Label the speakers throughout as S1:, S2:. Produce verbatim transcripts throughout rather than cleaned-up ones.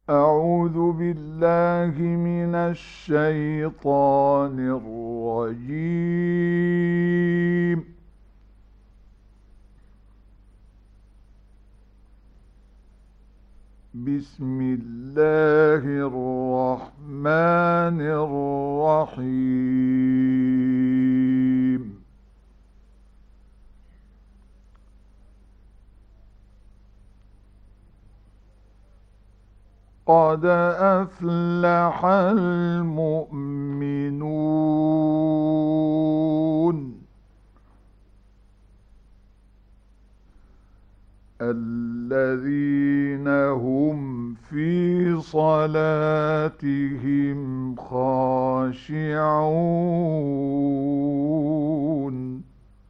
S1: أعوذ بالله من الشيطان الرجيم. بسم الله الرحمن الرحيم. قد أفلح المؤمنون الذين هم في صلاتهم خاشعون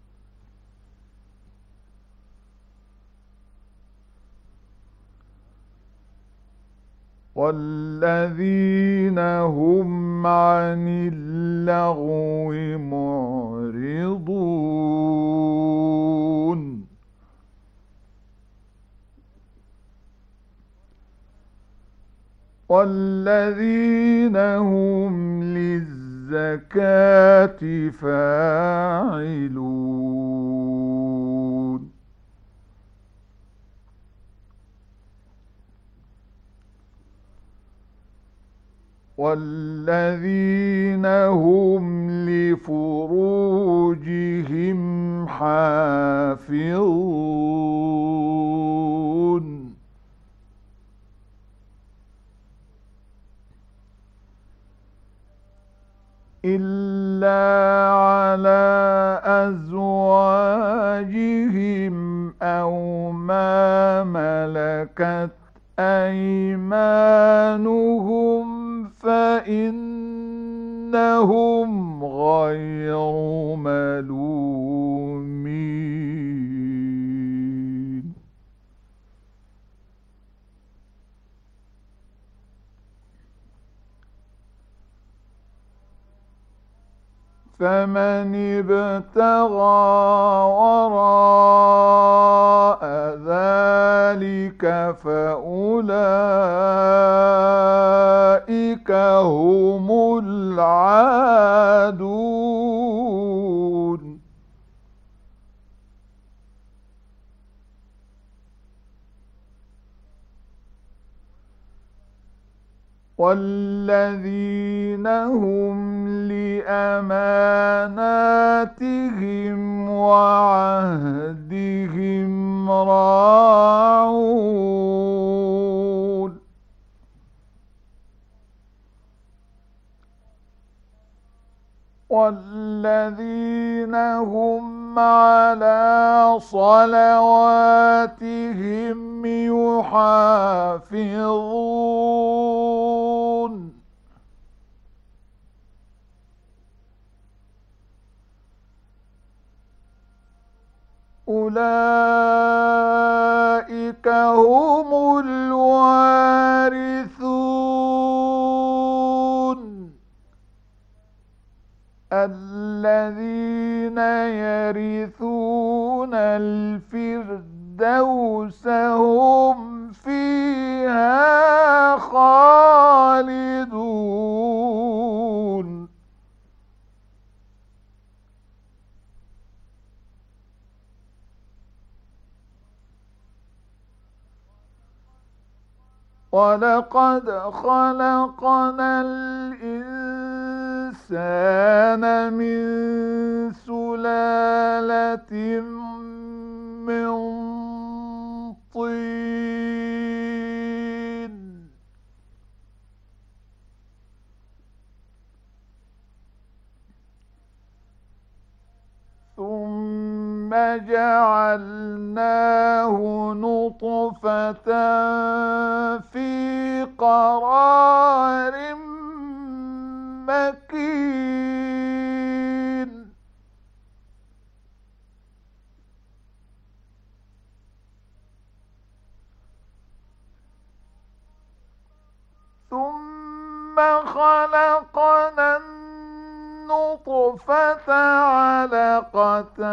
S1: والذين هم عن اللغو معرضون والذين هم للزكاة فاعلون والذين هم لفروجهم حافظون إلا على أزواجهم أو ما ملكت أيمانهم فإنهم غير ملومين. فمن ابتغى وراء ذلك فأولئك هم العادون. والذين هم لأماناتهم وعهدهم راعون والذين هم على صلواتهم يحافظون أولئك هم الوارثون الذين يرثون الفردوس هم فيها خالدون. ولقد خلقنا الإنسان من سلالة من طين ثم جعلناه نطفة في قرار مكين ثم خلقنا النطفة علقة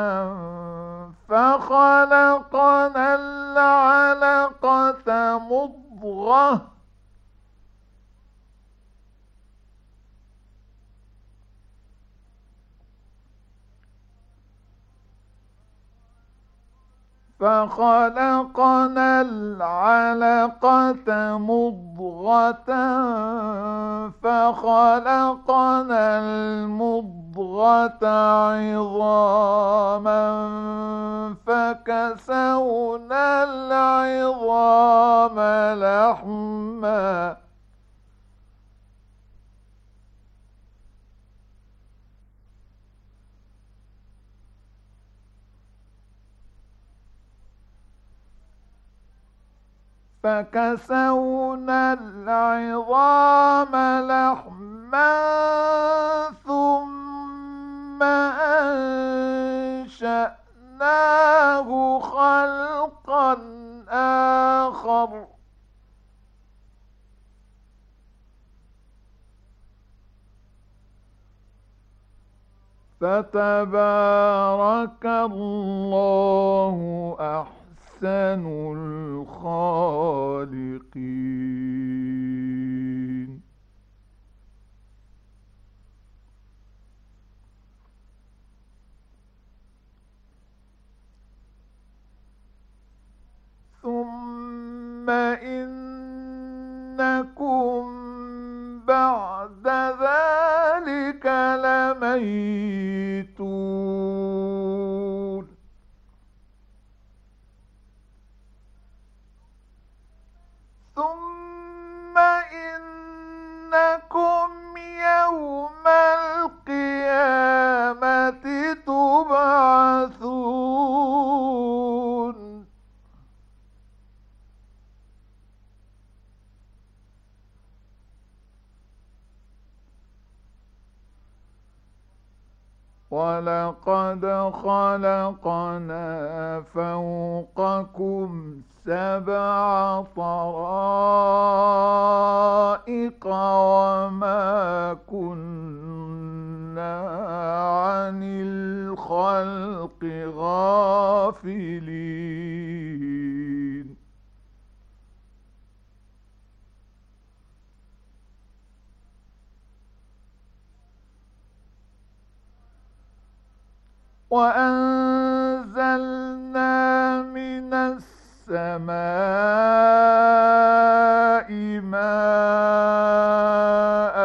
S1: فخلقنا العلقة مضغة فخلقنا العلقة مضغة فخلقنا المضغة عظاما فكسونا العظام لحما فكسونا العظام لحما ثم أنشأناه خلقا آخر فتبارك الله أحسن الخالقين. ثم إنكم بعد ذلك لميتون. ثم إنكم يوم القيامة تبعثون. ولقد خلقنا فوقكم سبع طرائق وما كنا عن الخلق غافلين. وأنزلنا من السماء ماء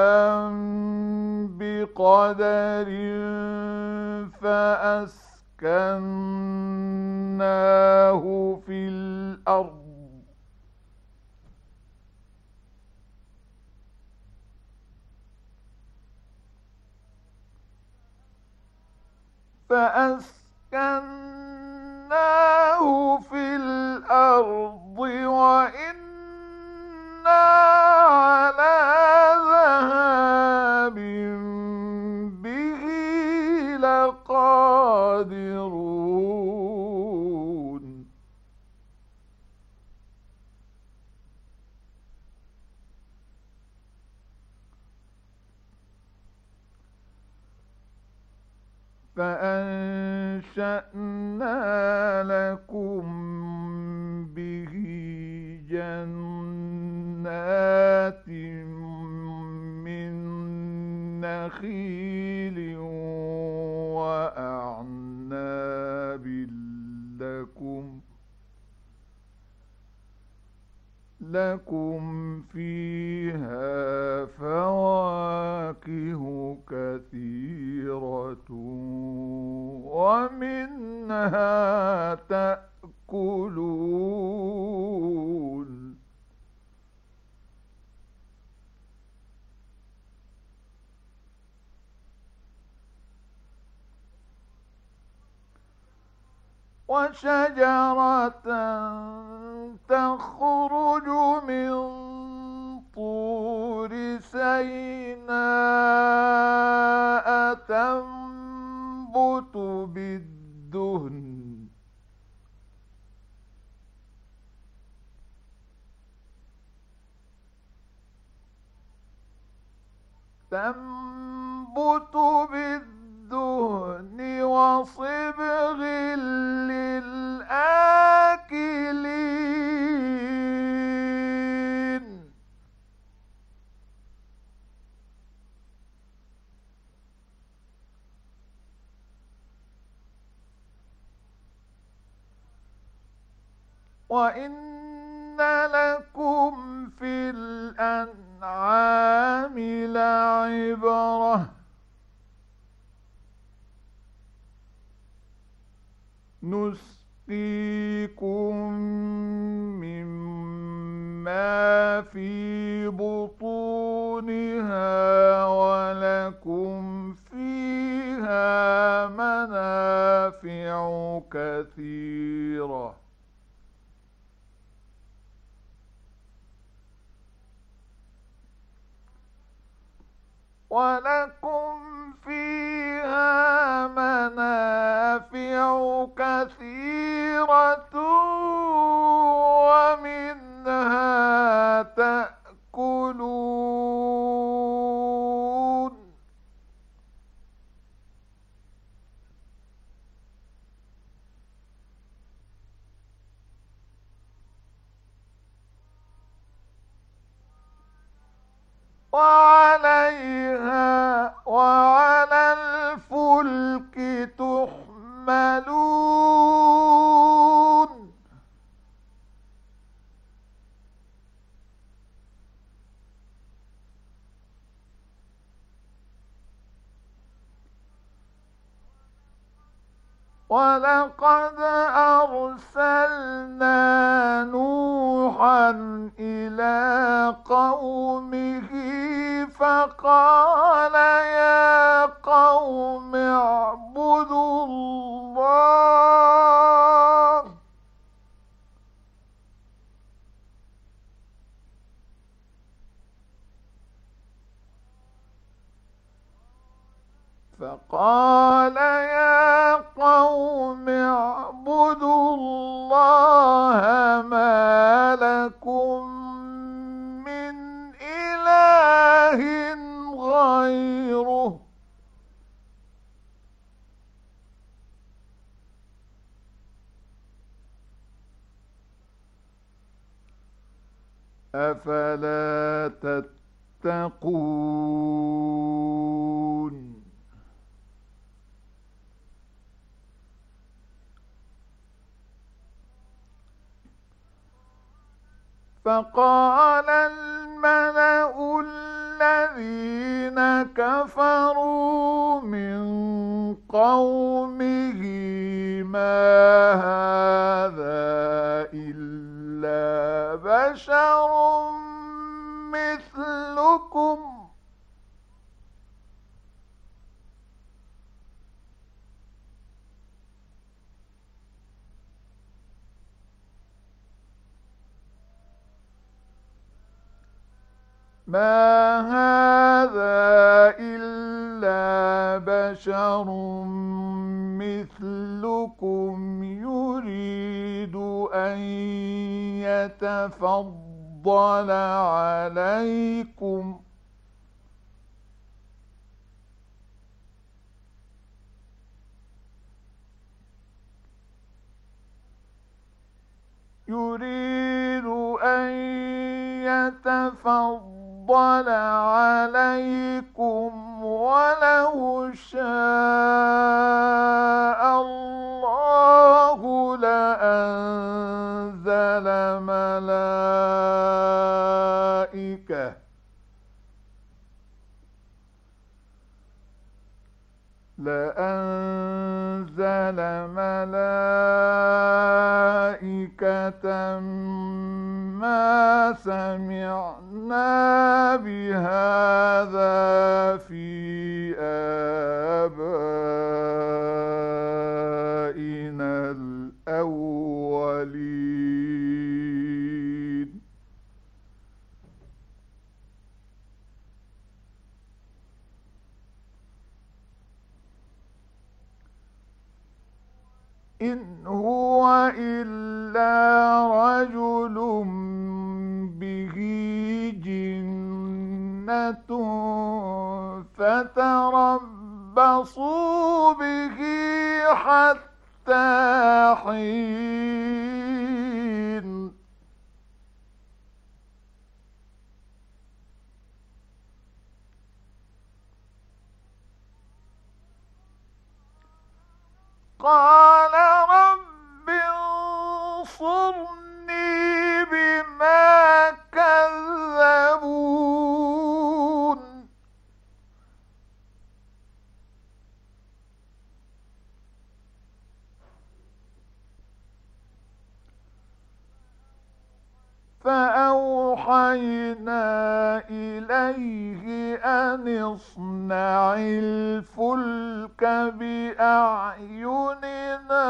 S1: بقدر فأسكناه في الأرض فأسكناه في الأرض وإنا على ذهاب به لقادرون. فأنشأنا لكم به جنات من نخيل وأعناب لكم لكم فيها فواكه كثيرة ومنها تأكلون. وشجرة تخرج من طور سيناء تنبت بالدهن تنبت بالدهن وصبغ للآكلين. وإن لكم في الأنعام لعبرة نسقيكم مما في بطونها ولكم فيها منافع كثيرة ولكم فيها منافع كثيرة ومنها تأكلون وعليها وعلى الفلك تحملون ولقد أرسلنا نوحا إلى قومه فقال يا قوم اعبدوا الله فقال يا قوم اعبدوا الله ما لكم من إله غيره أفلا تتقون فقال الملأ الذين كفروا من قومه ما هذا إلا بشر مثلكم ما هذا إلا بشر مثلكم يريد أن يتفضل عليكم يريد أن يتفضل عليكم ولو شاء الله لأنزل ملائكة لأنزل ملائكة ما سمعنا بهذا في آبائنا الأولين إن هو إلا رجل به جنة فتربصوا به حتى حين قال رب انصرني فأوحينا إليه أن اصنع الفلك بأعيننا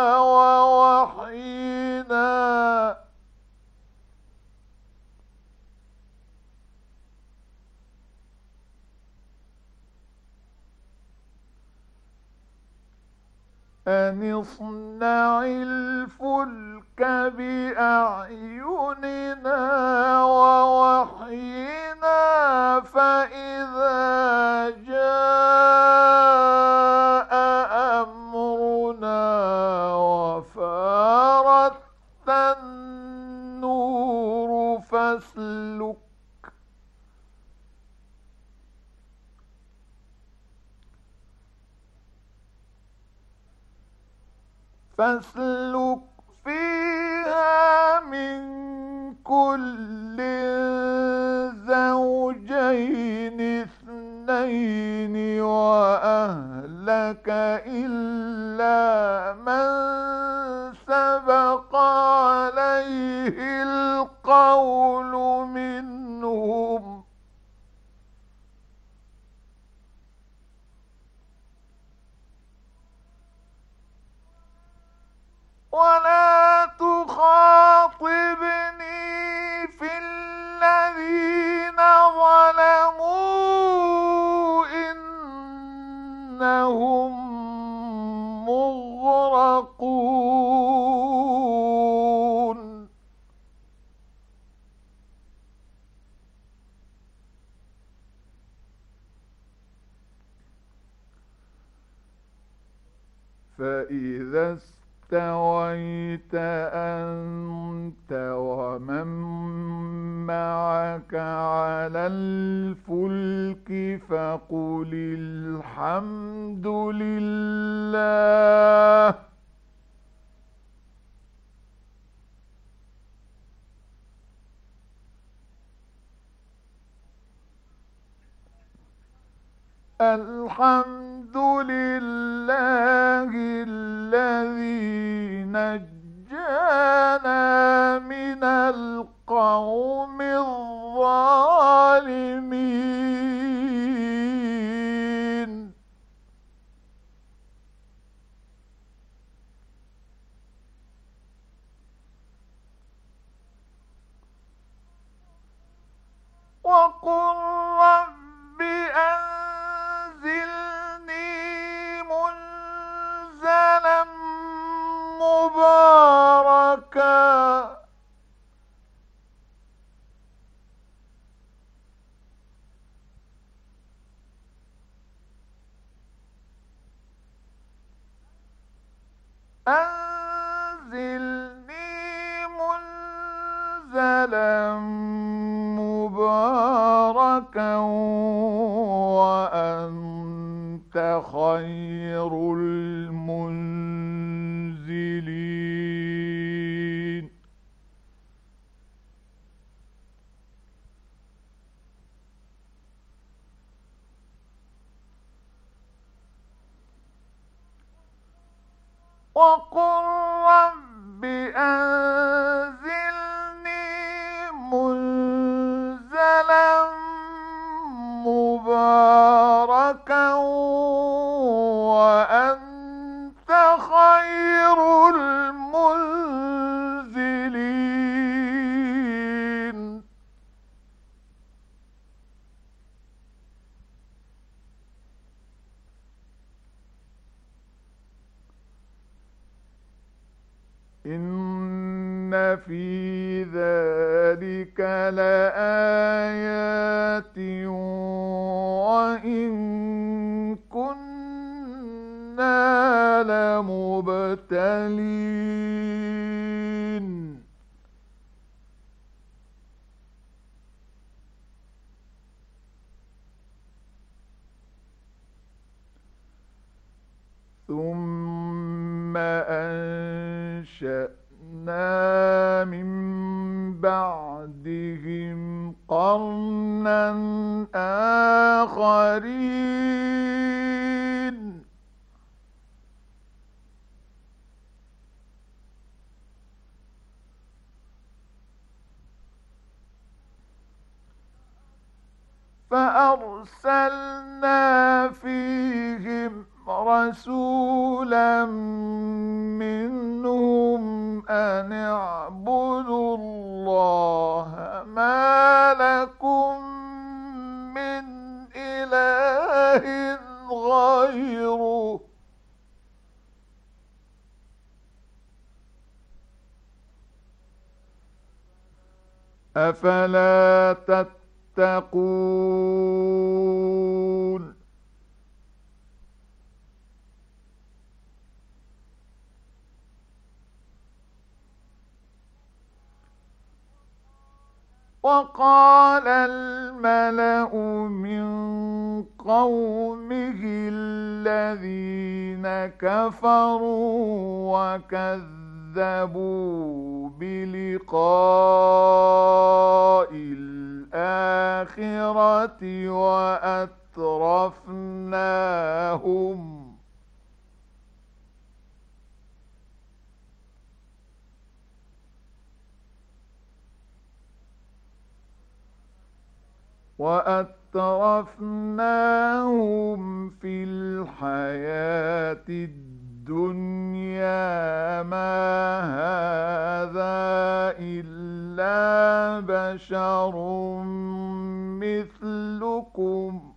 S1: ووحينا أن اصنع الفلك بأعيننا ووحينا فإذا جاء أمرنا وفارت النور فاسلك فاسلك فيها من كل زوجين اثنين وأهلك إلا من سبق عليه القول منهم ولا تخاطبني في الذين ظلموا إنهم مغرقون فإذا استويت أنت ومن معك على الفلك فقل الحمد لله الحمد لله الذي نجانا من القوم الظالمين وقل رب أنزلني منزلا مباركا أنزلني منزلا مباركا وأنت خير المنزلين وقل رب أنزلني منزلا مباركا وأنت خير المنزلين إن في ذلك لآيات وإن كنا لمبتلين ثم أنشأنا من بعدهم قرنا آخرين فأرسلنا فيهم رسولا منهم أن اعبدوا الله ما لكم من إله غيره أفلا تتقون وقال الملأ من قومه الذين كفروا وكذبوا بلقاء الآخرة وأترفناهم وأترفناهم في الحياة الدنيا ما هذا إلا بشر مثلكم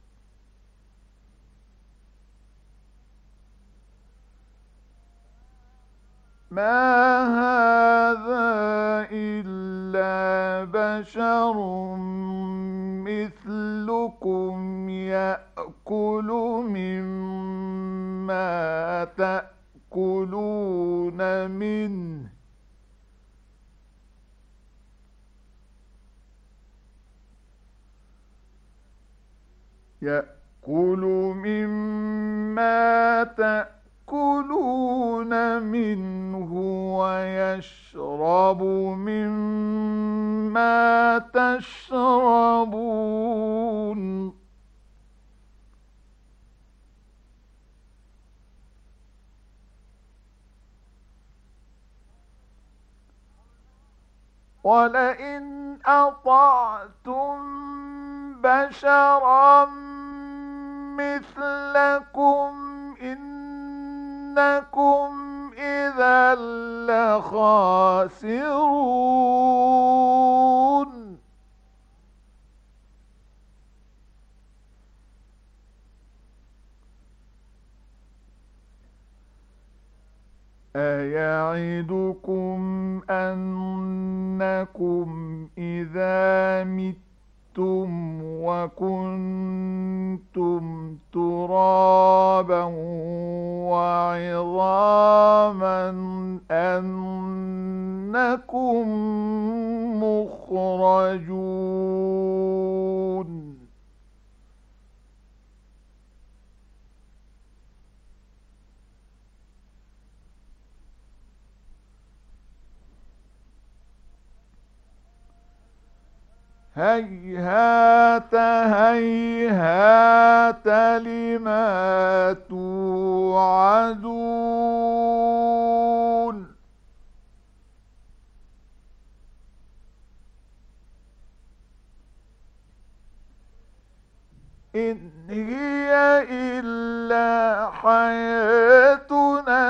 S1: ما هذا إلا بشر مثلكم يأكل مما تأكلون منه يأكل مما تأكلون منه ويشرب مما تشربون ولئن أطعتم بشرا مثلكم إنكم إذا لخاسرون أيعدكم أنكم إذا متم وكنتم ترابا وعظاما أنكم مخرجون هيهات هيهات لما توعدون إن هي إلا حياتنا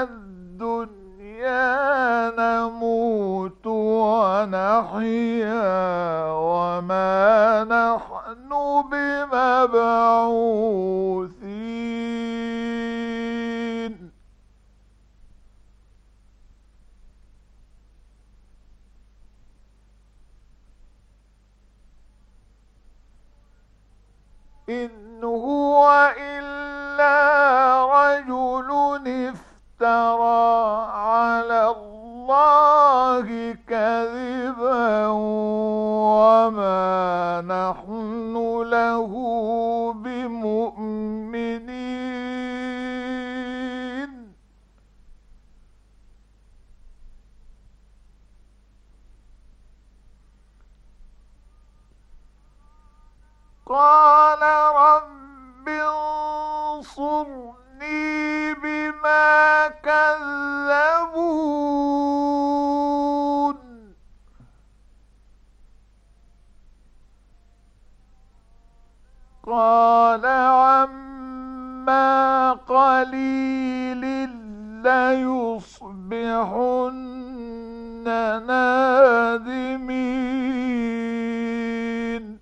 S1: الدنيا نموت ونحيا وما نحن بمبعوثين إن هو إلا رجل افترى على الله كذبا وما نحن له بمؤمنين قال رب انصرني بما كذبون. قال عما قليل ليصبحن نادمين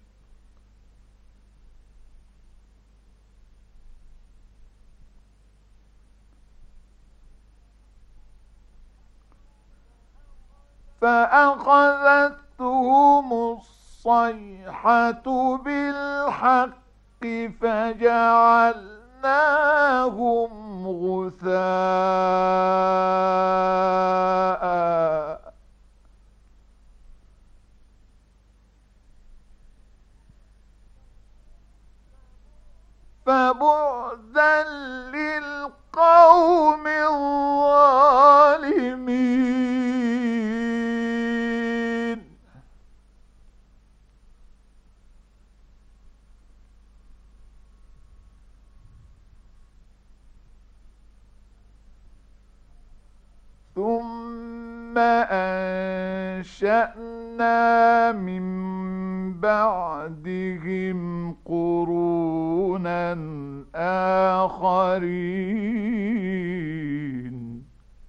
S1: فأخذتهم الصيحة بالحق فجعلناهم غثاء فبعدا للقوم الظالمين ثم أنشأنا من بعدهم قرونا آخرين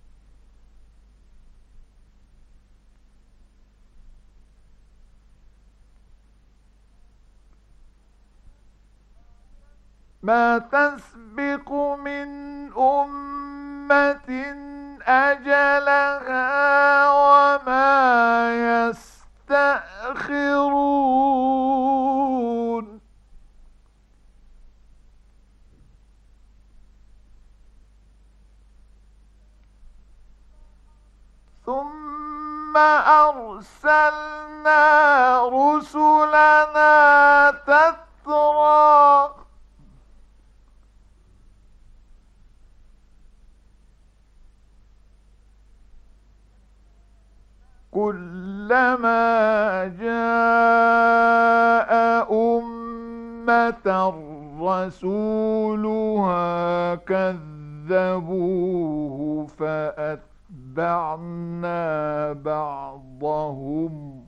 S1: ما تسبق من أمة أجلها وما يستأخرون ثم أرسلنا رسلنا تترى كلما جاء أمة رسولها كذبوه فأتبعنا بعضهم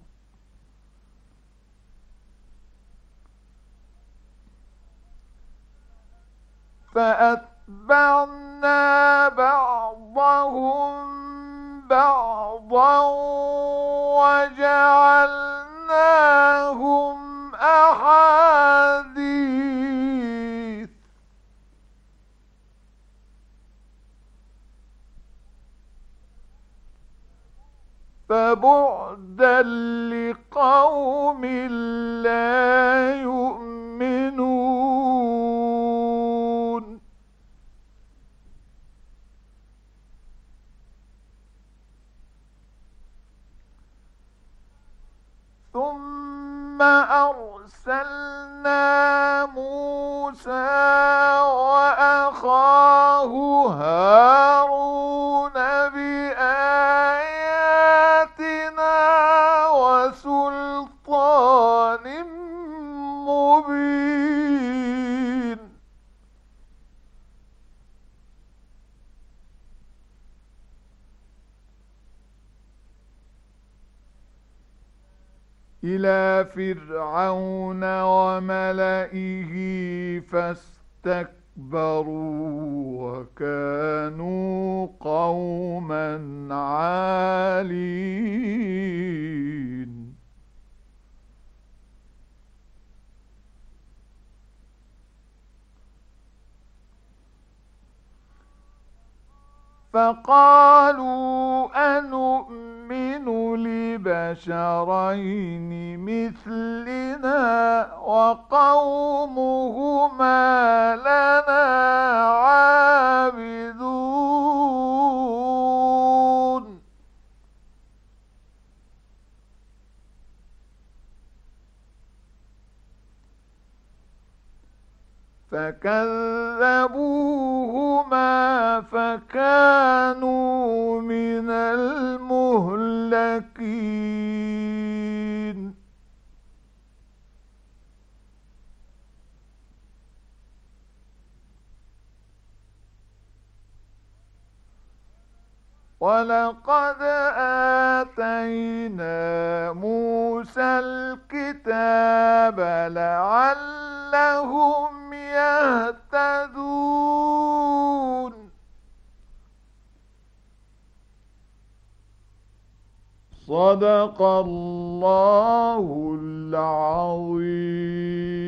S1: فأتبعنا بعضهم بعضا وجعلناهم أحاديث فبعدا لقوم لا يؤمنون ثم أرسلنا موسى وأخاه هارون بآياتنا وسلطان مبين إلى فرعون وملئه فاستكبروا وكانوا قوما عالين فقالوا أنؤمن لبشرين مثلنا وقومهما لنا عابدون فكذبوهما فكانوا من المهلكين ولقد آتينا موسى الكتاب لعلهم لعلهم يهتدون. صدق الله العظيم.